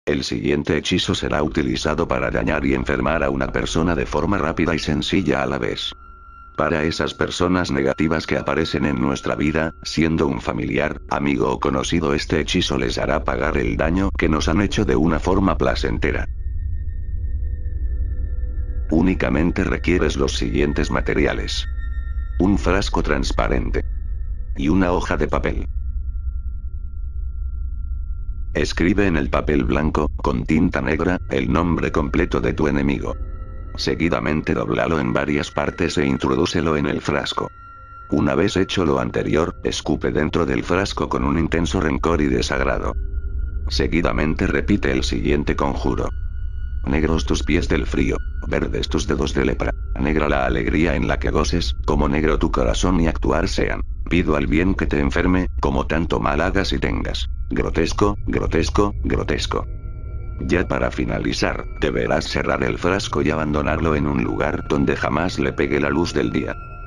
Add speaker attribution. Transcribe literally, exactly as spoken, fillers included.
Speaker 1: El siguiente hechizo será utilizado para dañar y enfermar a una persona de forma rápida y sencilla a la vez. Para esas personas negativas que aparecen en nuestra vida, siendo un familiar, amigo o conocido, este hechizo les hará pagar el daño que nos han hecho de una forma placentera. Únicamente requieres los siguientes materiales: un frasco transparente y una hoja de papel. Escribe en el papel blanco, con tinta negra, el nombre completo de tu enemigo. Seguidamente dóblalo en varias partes e introdúcelo en el frasco. Una vez hecho lo anterior, escupe dentro del frasco con un intenso rencor y desagrado. Seguidamente repite el siguiente conjuro: negros tus pies del frío, verdes tus dedos de lepra, negra la alegría en la que goces, como negro tu corazón y actuar sean. Pido al bien que te enferme, como tanto mal hagas y tengas. Grotesco, grotesco, grotesco. Ya para finalizar, deberás cerrar el frasco y abandonarlo en un lugar donde jamás le pegue la luz del día.